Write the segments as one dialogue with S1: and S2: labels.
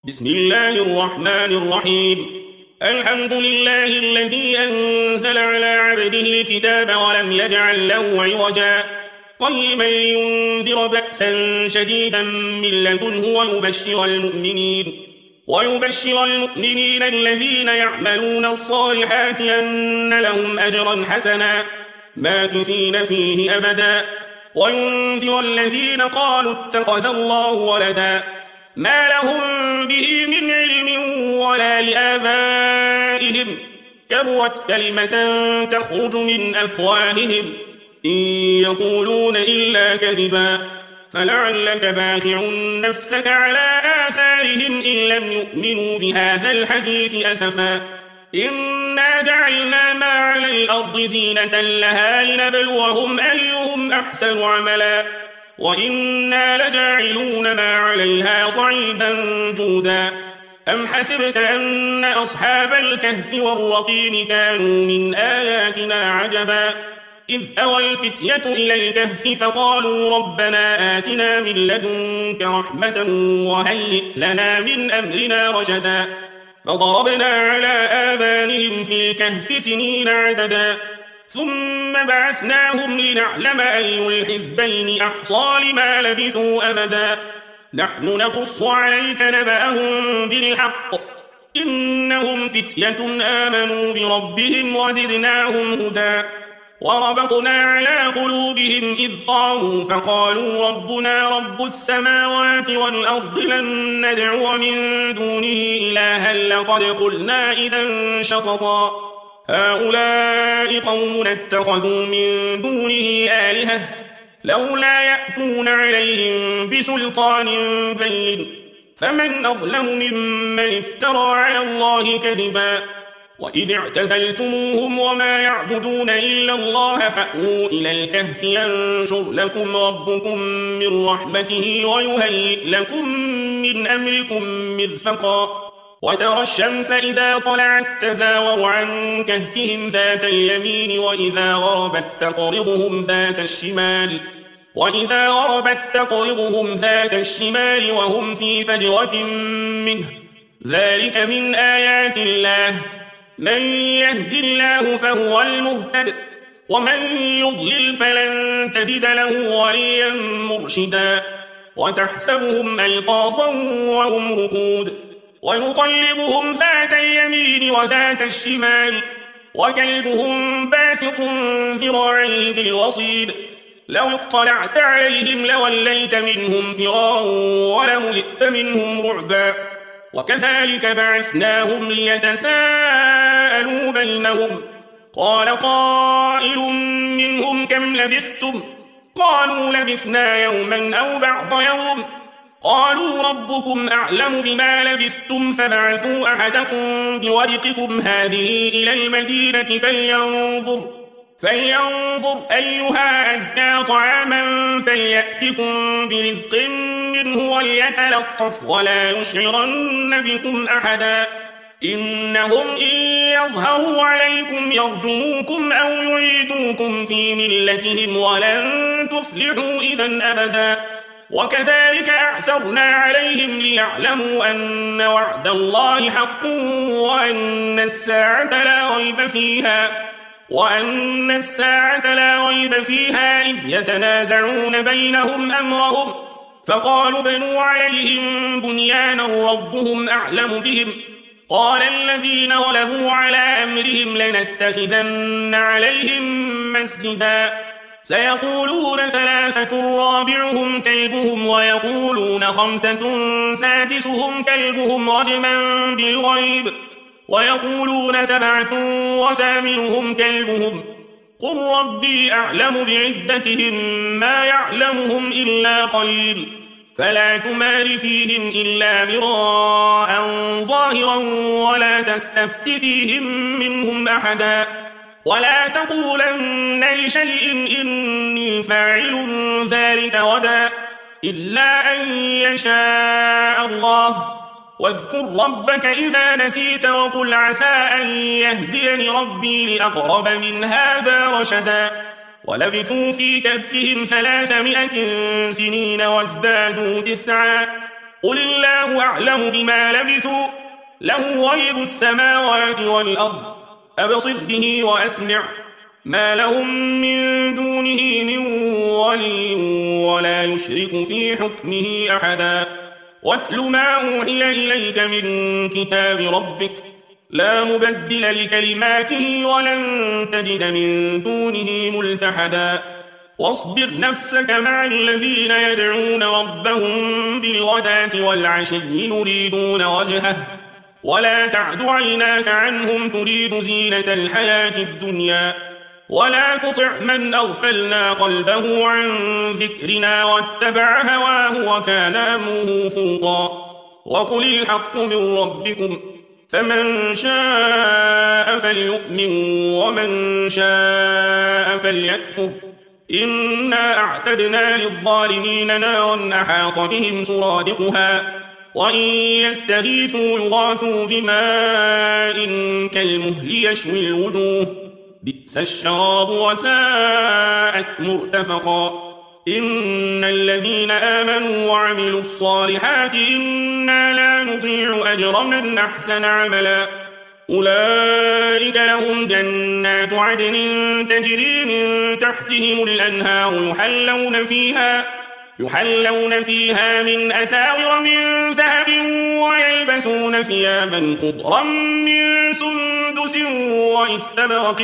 S1: بسم الله الرحمن الرحيم. الحمد لله الذي أنزل على عبده الكتاب ولم يجعل له عوجا قيما لينذر بأسا شديدا من لدنه ويبشر المؤمنين الذين يعملون الصالحات أن لهم أجرا حسنا ماكثين فيه أبدا وينذر الذين قالوا اتخذ الله ولدا ما لهم به من علم ولا لآبائهم كبرت كلمة تخرج من أفواههم إن يقولون إلا كذبا فلعلك باخع نفسك على آثارهم إن لم يؤمنوا بهذا الحديث أسفا إنا جعلنا ما على الأرض زينة لها لنبلوهم أيهم أحسن عملا وإنا لجاعلون ما عليها صعيدا جوزا أم حسبت أن أصحاب الكهف والرقيم كانوا من آياتنا عجبا إذ أوى الفتية إلى الكهف فقالوا ربنا آتنا من لدنك رحمة وهيئ لنا من أمرنا رشدا فضربنا على آذانهم في الكهف سنين عددا ثم بعثناهم لنعلم أي الحزبين أحصى لما لبثوا أبدا نحن نقص عليك نبأهم بالحق إنهم فتية آمنوا بربهم وزدناهم هدى وربطنا على قلوبهم إذ قاموا فقالوا ربنا رب السماوات والأرض لن ندعو من دونه إلها لقد قلنا إذا شططا هؤلاء قوم اتخذوا من دونه آلهة لولا يأتون عليهم بسلطان بين فمن أظلم ممن افترى على الله كذبا وإذ اعتزلتموهم وما يعبدون إلا الله فأووا إلى الكهف ينشر لكم ربكم من رحمته ويهيئ لكم من أمركم مرفقا وترى الشمس إذا طلعت تزاور عن كهفهم ذات اليمين وإذا غربت تقرضهم ذات الشمال وهم في فجوة منه ذلك من آيات الله من يهد الله فهو المهتد ومن يضلل فلن تجد له وليا مرشدا وتحسبهم أيقاظا وهم رقود ونقلبهم ذات اليمين وذات الشمال وكلبهم باسط ذراعيه بالوصيد لو اطلعت عليهم لوليت منهم فرارا ولملئت منهم رعبا وكذلك بعثناهم ليتساءلوا بينهم قال قائل منهم كم لبثتم قالوا لبثنا يوما أو بعض يوم قالوا ربكم أعلم بما لبثتم فبعثوا أحدكم بورقكم هذه إلى المدينة فلينظر أيها أزكى طعاما فليأتكم برزق منه وليتلطف ولا يشعرن بكم أحدا إنهم إن يظهروا عليكم يرجموكم أو يعيدوكم في ملتهم ولن تفلحوا إذا أبدا وكذلك أعثرنا عليهم ليعلموا أن وعد الله حق وأن الساعة لا ريب فيها إذ يتنازعون بينهم أمرهم فقالوا بنوا عليهم بنيانا ربهم أعلم بهم قال الذين غلبوا على أمرهم لنتخذن عليهم مسجدا سيقولون ثلاثة رابعهم كلبهم ويقولون خمسة سادسهم كلبهم رجما بالغيب ويقولون سبعة وثامنهم كلبهم قل ربي أعلم بعدتهم ما يعلمهم إلا قليل فلا تمار فيهم إلا مراء ظاهرا ولا تستفت فيهم منهم أحدا ولا تقولن لشيء إني فاعل ذلك غدا إلا أن يشاء الله واذكر ربك إذا نسيت وقل عسى أن يهديني ربي لأقرب من هذا رشدا ولبثوا في كهفهم 300 سنين وازدادوا 9 قل الله أعلم بما لبثوا له غيب السماوات والأرض أبصر به وأسمع ما لهم من دونه من ولي ولا يشرك في حكمه أحدا واتل ما أوحي إليك من كتاب ربك لا مبدل لكلماته ولن تجد من دونه ملتحدا واصبر نفسك مع الذين يدعون ربهم بالغداة والعشي يريدون وجهه ولا تعد عيناك عنهم تريد زينة الحياة الدنيا ولا تطع من أغفلنا قلبه عن ذكرنا واتبع هواه وكان أمره فرطا وقل الحق من ربكم فمن شاء فليؤمن ومن شاء فليكفر إنا أعتدنا للظالمين نارا أحاط بهم سرادقها وإن يستغيثوا يغاثوا بماء كالمهل يشوي الوجوه بئس الشراب وساءت مرتفقا إن الذين آمنوا وعملوا الصالحات إنا لا نضيع أجر من أحسن عملا أولئك لهم جنات عدن تجري من تحتهم الأنهار يحلون فيها من أساور من ذهب ويلبسون ثيابا خضرا من سندس واستبرق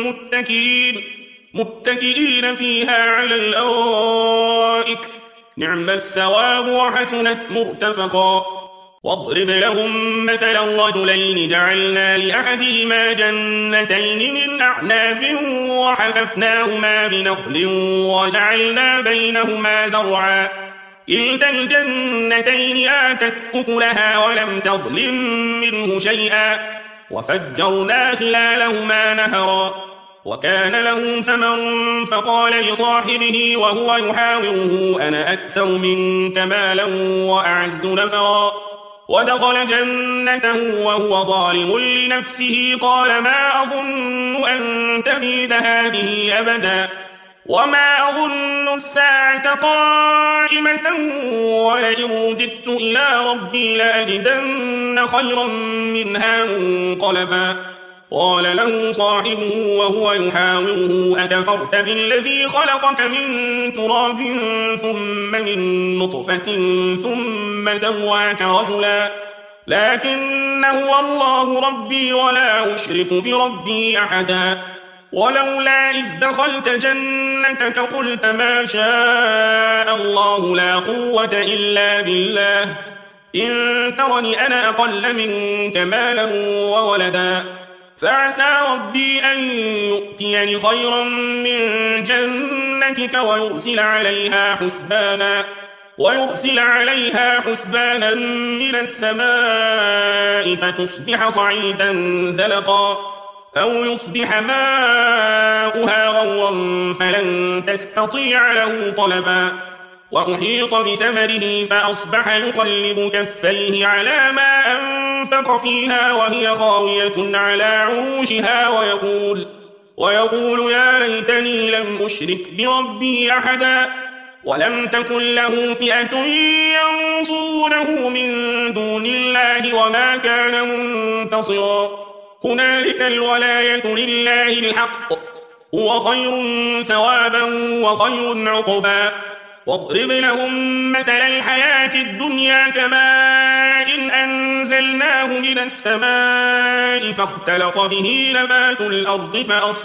S1: متكئين فيها على الأرائك نعم الثواب وحسنت مرتفقا واضرب لهم مثلا رجلين جعلنا لأحدهما جنتين من أعناب وحففناهما بنخل وجعلنا بينهما زرعا كلتا الجنتين آتت أكلها ولم تظلم منه شيئا وفجرنا خلالهما نهرا وكان له ثمر فقال لصاحبه وهو يحاوره أنا أكثر منك مالا وأعز نفرا ودخل جنته وهو ظالم لنفسه قال ما أظن أن تبيد هذه أبدا وما أظن الساعة قائمة ولئن رددت إلى ربي لأجدن خيرا منها منقلبا قال له صاحبه وهو يحاوره أكفرت بالذي خلقك من تراب ثم من نطفة ثم سواك رجلا لكن هو الله ربي ولا أشرك بربي أحدا ولولا إذ دخلت جنتك قلت ما شاء الله لا قوة إلا بالله إن ترني أنا أقل منك مالا وولدا فعسى ربي أن يؤتيني خيرا من جنتك ويرسل عليها حسبانا من السماء فتصبح صعيدا زلقا أو يصبح ماؤها غورا فلن تستطيع له طلبا وأحيط بثمره فأصبح يقلب كفيه على ما أنفق فيها وهي خاوية على عروشها ويقول يا ليتني لم أشرك بربي أحدا ولم تكن له فئة ينصرونه من دون الله وما كان منتصرا هنالك الولاية لله الحق هو خير ثوابا وخير عقبا واضرب لهم مثل الحياة الدنيا كماء إن أنزلناه من السماء فاختلط به نبات الأرض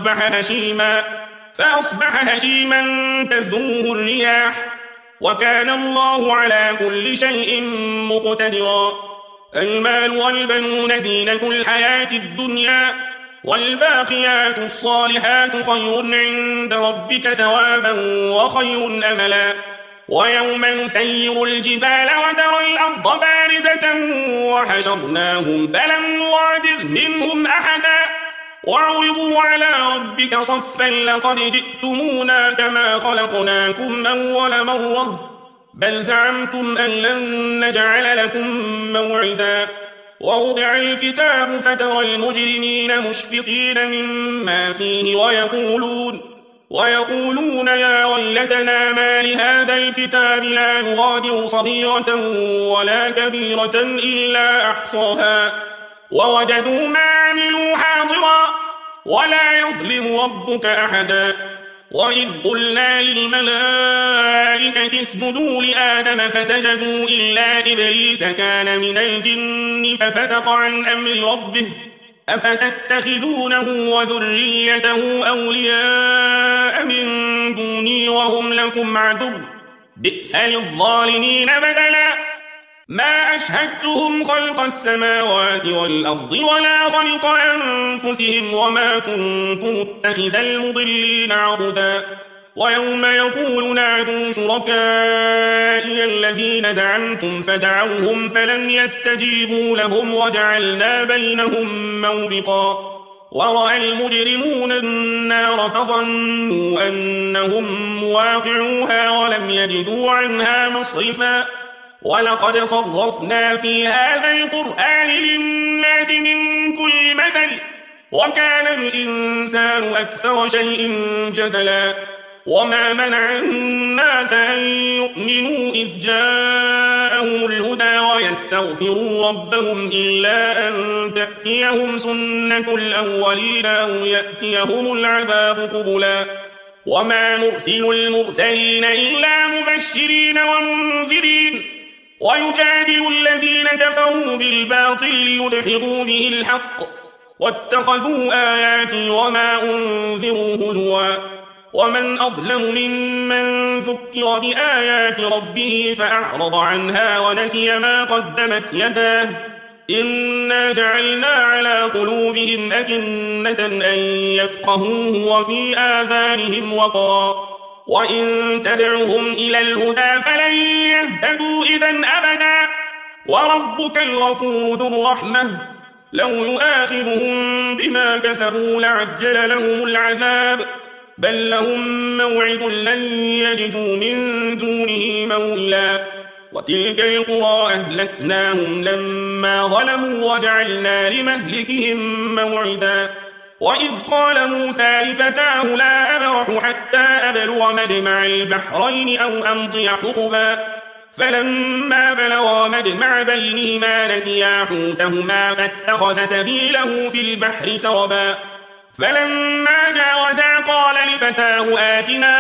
S1: فأصبح هشيما تذروه الرياح وكان الله على كل شيء مقتدرا المال والبنون زينة الحياة الدنيا والباقيات الصالحات خير عند ربك ثوابا وخير أملا ويوم نسير الجبال وترى الأرض بارزة وحشرناهم فلم نغادر منهم أحدا وعرضوا على ربك صفا لقد جئتمونا كما خلقناكم أول مرة بل زعمتم أن لن نجعل لكم موعدا ووضع الكتاب فترى المجرمين مشفقين مما فيه ويقولون يا ويلتنا ما لهذا الكتاب لا يغادر صغيرة ولا كبيرة إلا أحصاها ووجدوا ما عملوا حاضرا ولا يظلم ربك أحدا وإذ قلنا للملائكة اسجدوا لآدم فسجدوا إلا إبليس كان من الجن ففسق عن أمر ربه أفتتخذونه وذريته أولياء من دوني وهم لكم عدو بئس للظالمين بدلا ما أشهدتهم خلق السماوات والأرض ولا خلق أنفسهم وما كنت متخذ المضلين عضدا ويوم يقول نادوا شركائي الذين زعمتم فدعوهم فلم يستجيبوا لهم وجعلنا بينهم موبقا ورأى المجرمون النار فظنوا أنهم مواقعوها ولم يجدوا عنها مصرفا ولقد صرفنا في هذا القرآن للناس من كل مثل وكان الإنسان أكثر شيء جدلا وما منع الناس أن يؤمنوا إذ جاءهم الهدى ويستغفروا ربهم إلا أن تأتيهم سنة الأولين أو يأتيهم العذاب قبلا وما نرسل المرسلين إلا مبشرين ومنذرين ويجادل الذين كفروا بالباطل ليدحضوا به الحق واتخذوا آياتي وما أنذروا هزوا ومن أظلم ممن ذكر بآيات ربه فأعرض عنها ونسي ما قدمت يداه إنا جعلنا على قلوبهم أكنة أن يفقهوه وفي آذانهم وقرا وإن تدعهم إلى الهدى فلن يهتدوا إذن أبدا وربك الغفور ذو الرحمة لو يؤاخذهم بما كسبوا لعجل لهم العذاب بل لهم موعد لن يجدوا من دونه موئلا وتلك القرى أهلكناهم لما ظلموا وجعلنا لمهلكهم موعدا وإذ قال موسى لفتاه لا أبرح حتى أبلغ مجمع البحرين أو أمضي حقبا فلما بلغا مجمع بينهما نسيا حوتهما فاتخذ سبيله في البحر سربا فلما جاوزا قال لفتاه آتنا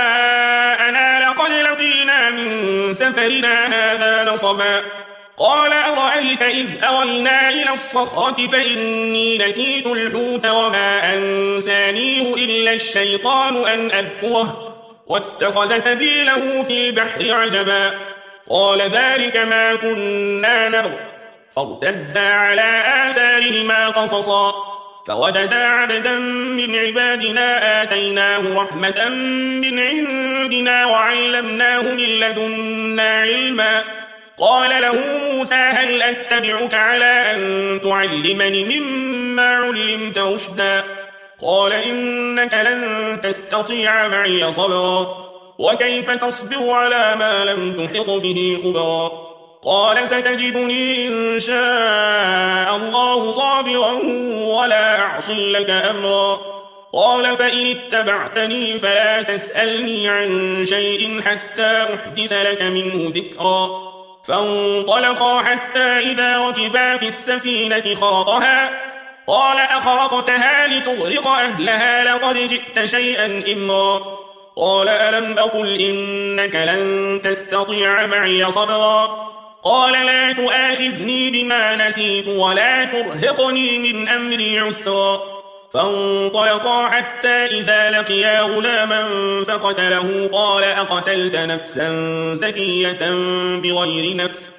S1: غداءنا لقد لقينا من سفرنا هذا نصبا قال أرأيت إذ أوينا إلى الصخرة فإني نسيت الحوت وما أنسانيه إلا الشيطان أن أذكره واتخذ سبيله في البحر عجبا قال ذلك ما كنا نبغ فارتدا على آثارهما قصصا فوجدا عبدا من عبادنا آتيناه رحمة من عندنا وعلمناه من لدنا علما قال له موسى هل أتبعك على أن تعلمني مما علمت رشدا قال إنك لن تستطيع معي صبرا وكيف تصبر على ما لم تحط به خبرا قال ستجدني إن شاء الله صابرا ولا أعصي لك أمرا قال فإن اتبعتني فلا تسألني عن شيء حتى أحدث لك منه ذكرا فانطلقا حتى إذا ركبا في السفينة خرقها قال أخرقتها لتغرق أهلها لقد جئت شيئا إمرا قال ألم أقل إنك لن تستطيع معي صبرا قال لا تؤاخذني بما نسيت ولا ترهقني من أمري عسرا فانطلقا حتى إذا لقيا غلاما فقتله قال أقتلت نفسا زكية بغير نفس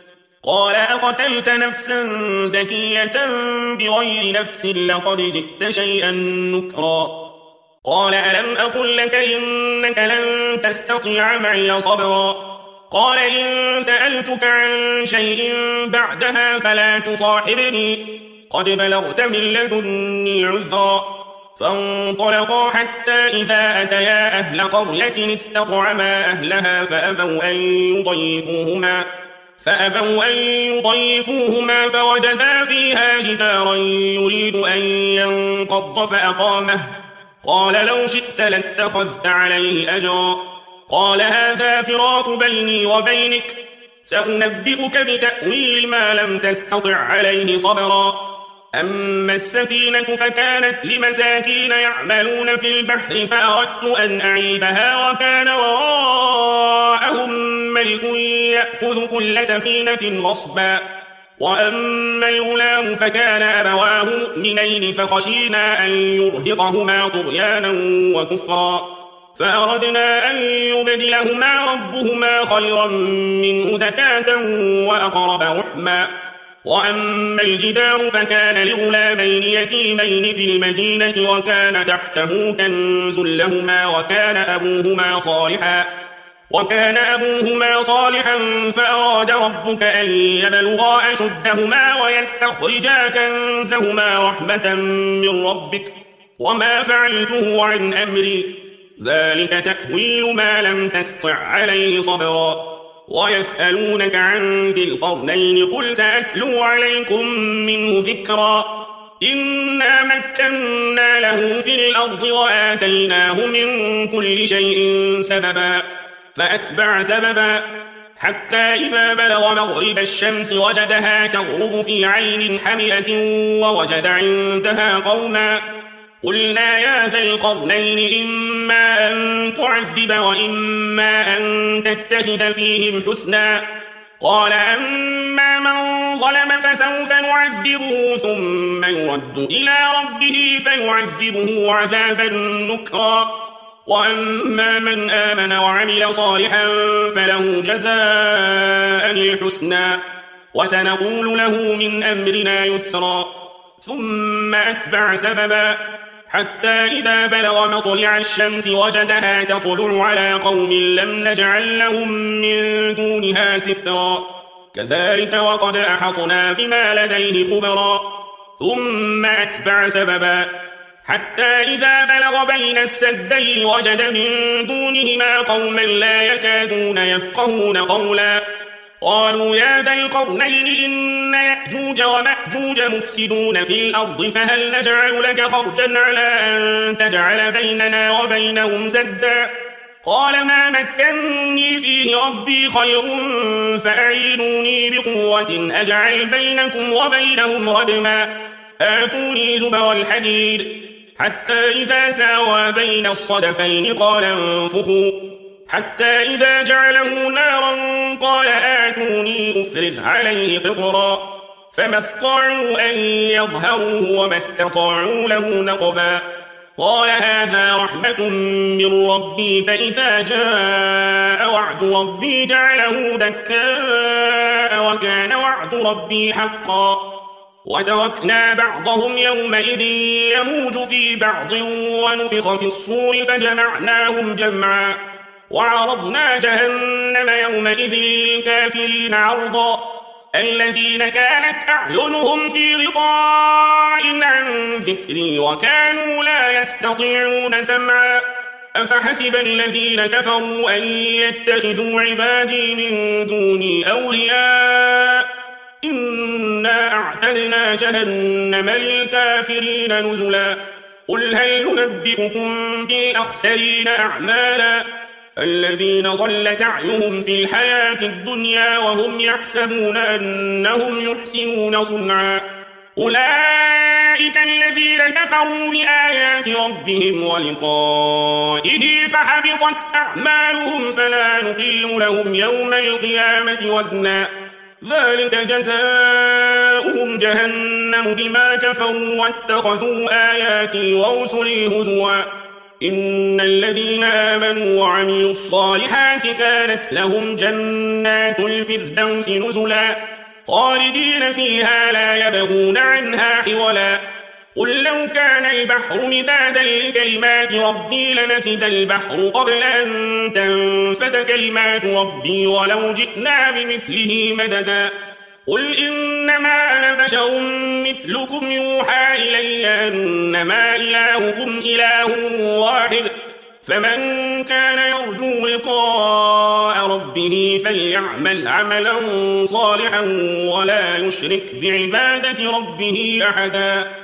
S1: لقد جئت شيئا نكرا قال ألم أقل لك إنك لن تستطيع معي صبرا قال إن سألتك عن شيء بعدها فلا تصاحبني قد بلغت من لدني عذرا فانطلقا حتى إذا أتيا أهل قرية استطعما أهلها فأبوا أن يضيفوهما فوجدا فيها جدارا يريد أن ينقض فأقامه قال لو شئت لاتخذت عليه أجرا. قال هذا فراق بيني وبينك، سأنبئك بتأويل ما لم تستطع عليه صبرا. أما السفينة فكانت لمساكين يعملون في البحر فأردت أن أعيبها وكان وراءهم ملك يأخذ كل سفينة غصبا. وأما الغلام فكان أبواه مؤمنين فخشينا أن يرهقهما طغيانا وكفرا، فأردنا أن يبدلهما ربهما خيرا منه زكاة وأقرب رحما. وأما الجدار فكان لغلامين يتيمين في المدينة وكان تحته كنز لهما وكان أبوهما صالحا فأراد ربك أن يبلغا أشدهما ويستخرجا كنزهما رحمة من ربك وما فعلته عن أمري، ذلك تأويل ما لم تستطع عليه صبرا. ويسألونك عن ذي القرنين قل سأتلو عليكم منه ذكرا. إنا مكنا له في الأرض وآتيناه من كل شيء سببا، فأتبع سببا حتى إذا بلغ مغرب الشمس وجدها تغرب في عين حمئة ووجد عندها قوما. قلنا يا ذا القرنين إما أن تعذب وإما أن تتخذ فيهم حسنا. قال أما من ظلم فسوف نعذبه ثم يرد إلى ربه فيعذبه عذابا نكرا. وأما من آمن وعمل صالحا فله جزاء الحسنى وسنقول له من أمرنا يسرا. ثم أتبع سببا حتى إذا بلغ مطلع الشمس وجدها تطلع على قوم لم نجعل لهم من دونها سترا، كذلك وقد أحطنا بما لديه خبرا. ثم أتبع سببا حتى إذا بلغ بين السدين وجد من دونهما قوما لا يكادون يفقهون قولا. قالوا يا ذا القرنين إن يأجوج ومأجوج مفسدون في الأرض فهل نجعل لك خرجا على أن تجعل بيننا وبينهم سدا. قال ما مكنني فيه ربي خير فأعينوني بقوة أجعل بينكم وبينهم ردما. آتوني زبر الحديد حتى إذا ساوى بين الصدفين قال انفخوا حتى إذا جعله نارا قال آتوني أفرغ عليه قطرا. فما استطاعوا أن يظهروه وما استطاعوا له نقبا. قال هذا رحمة من ربي فإذا جاء وعد ربي جعله دكاء وكان وعد ربي حقا. وتركنا بعضهم يومئذ يموج في بعض ونفخ في الصور فجمعناهم جمعا. وعرضنا جهنم يومئذ للكافرين عرضا. الذين كانت أعينهم في غطاء عن ذكري وكانوا لا يستطيعون سمعا. أفحسب الذين كفروا أن يتخذوا عبادي من دوني أولياء إنا أعتدنا جهنم للكافرين نزلا. قل هل ننبئكم بالأخسرين أعمالا الذين ضل سعيهم في الحياة الدنيا وهم يحسبون أنهم يحسنون صنعا. أولئك الذين كفروا بآيات ربهم ولقائه فحبطت أعمالهم فلا نقيم لهم يوم القيامة وزنا. ذلك جزاؤهم جهنم بما كفروا واتخذوا آياتي ورسلي هزوا. إن الذين آمنوا وعملوا الصالحات كانت لهم جنات الفردوس نزلا خالدين فيها لا يبغون عنها حولا. قل لو كان البحر مدادا لكلمات ربي لنفد البحر قبل أن تنفد كلمات ربي ولو جئنا بمثله مددا. قل إنما أنا بشر مثلكم يوحى إلي أنما إلهكم إله واحد فمن كان يرجو لقاء ربه فليعمل عملا صالحا ولا يشرك بعبادة ربه أحدا.